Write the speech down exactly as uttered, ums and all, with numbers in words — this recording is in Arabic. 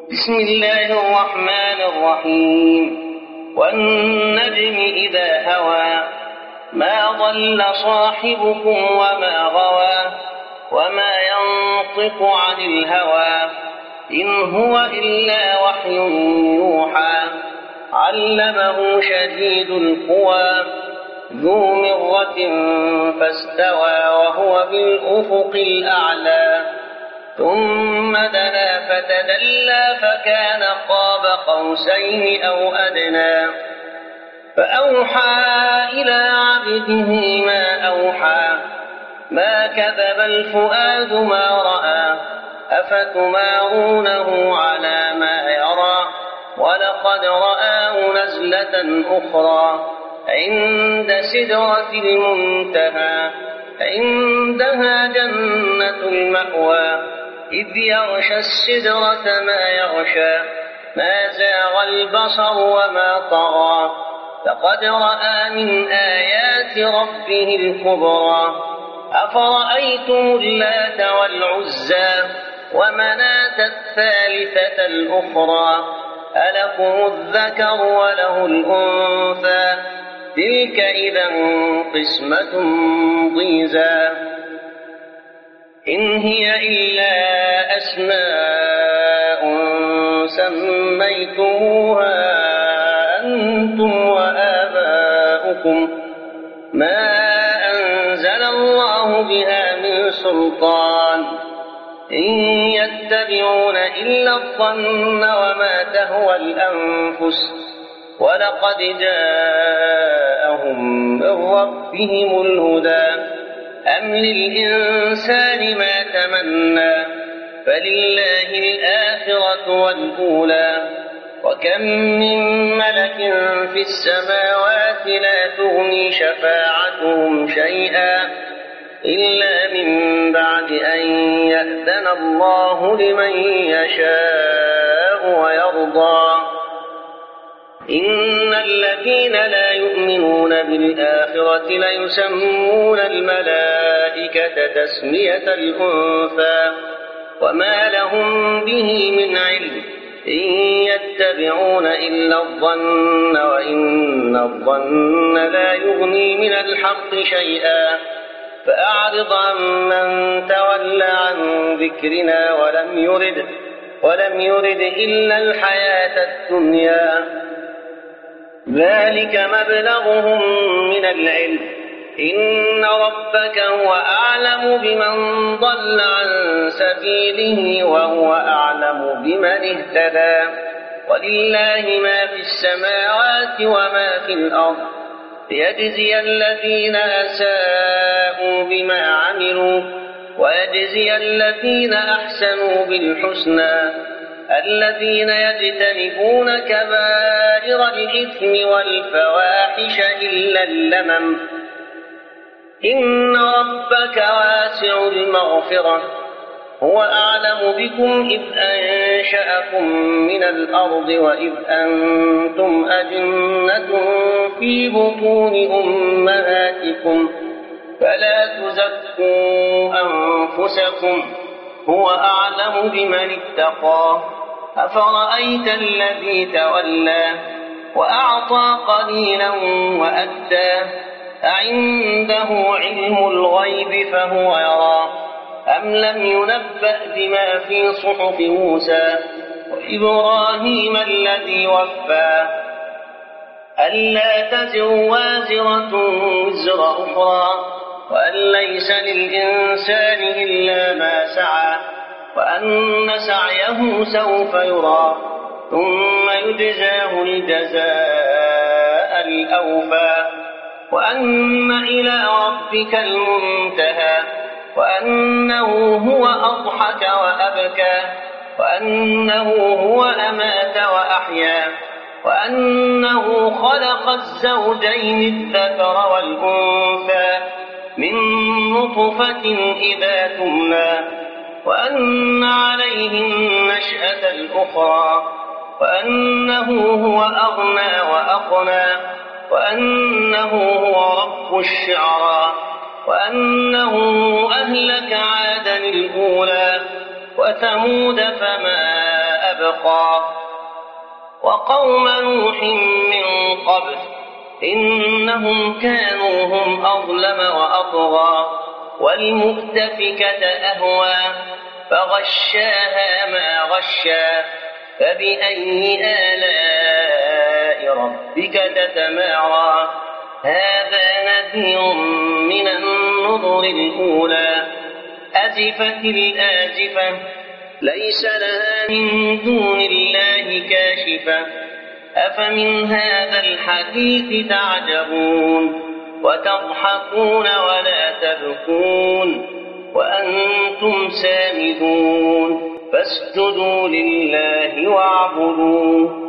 بسم الله الرحمن الرحيم والنجم إذا هوى ما ضل صاحبكم وما غوى وما ينطق عن الهوى إن هو إلا وحي يوحى علمه شديد القوى ذو مرة فاستوى وهو بالأفق الأعلى ثم دنا فتدلى فكان قاب قوسين أو أدنى فأوحى إلى عبده ما أوحى ما كذب الفؤاد ما رأى أفتمارونه على ما يرى ولقد رآه نزلة أخرى عند سدرة المنتهى عندها جنة المأوى إذ يغشى السدرة ما يغشى ما زاغ البصر وما طغى لقد رأى من آيات ربه الكبرى أفرأيتم اللات والعزى ومناة الثالثة الأخرى ألكم الذكر وله الأنثى تلك إذا قسمة ضيزى إن هي إلا أسماء سميتموها أنتم وآباؤكم ما أنزل الله بها من سلطان إن يتبعون إلا الظن وما تهوى الأنفس ولقد جاءهم من ربهم الهدى أم للإنسان ما تمنى فلله الآخرة والأولى وكم من ملك في السماوات لا تغني شفاعتهم شيئا إلا من بعد أن يأذن الله لمن يشاء ويرضى إن الذين لا يؤمنون بالآخرة ليسمون الملائكة تسمية الأنثى وما لهم به من علم إن يتبعون إلا الظن وإن الظن لا يغني من الحق شيئا فأعرض عمن تولى عن ذكرنا ولم يرد ولم يرد إلا الحياة الدنيا ذلك مبلغهم من العلم إن ربك هو أعلم بمن ضل عن سبيله وهو أعلم بمن اهتدى ولله ما في السماوات وما في الأرض ليجزي الذين أساءوا بما عملوا ويجزي الذين أحسنوا بالحسنى الذين يجتنبون كبائر الإثم والفواحش إلا اللمم إن ربك واسع المغفرة هو أعلم بكم إذ أنشأكم من الأرض وإذ أنتم أجنة في بطون أمهاتكم فلا تزكوا أنفسكم هو أعلم بمن اتقى أفرأيت الذي تولى وأعطى قليلا وأدى أعنده علم الغيب فهو يرى أم لم ينبأ بما في صحف موسى وإبراهيم الذي وفى ألا تزر وازرة وزر أخرى وأن ليس للإنسان إلا ما سعى وأن سعيه سوف يرى ثم يجزاه الجزاء الأوفى وأن إلى ربك المنتهى وأنه هو أضحك وأبكى وأنه هو أمات وأحيا وأنه خلق الزوجين الذكر والأنثى من نطفة إذا تمنى وأن عليه النشأة الأخرى وأنه هو أغنى وأقنى وأنه هو رب الشعرى وأنه أهلك عادا الأولى وثمود فما وأبقى وقوم نوح من قبل إنهم كانوا هم أظلم وأطغى والمؤتفكة أهوى فغشاها ما غشا فبأي آلاء ربك تتمارى هذا نذير من النذر الأولى أزفت الآزفة ليس لها من دون الله كاشفة أفمن هذا الحديث تعجبون وتضحكون ولا تبكون وأنتم سامدون فاسجدوا لله واعبدوه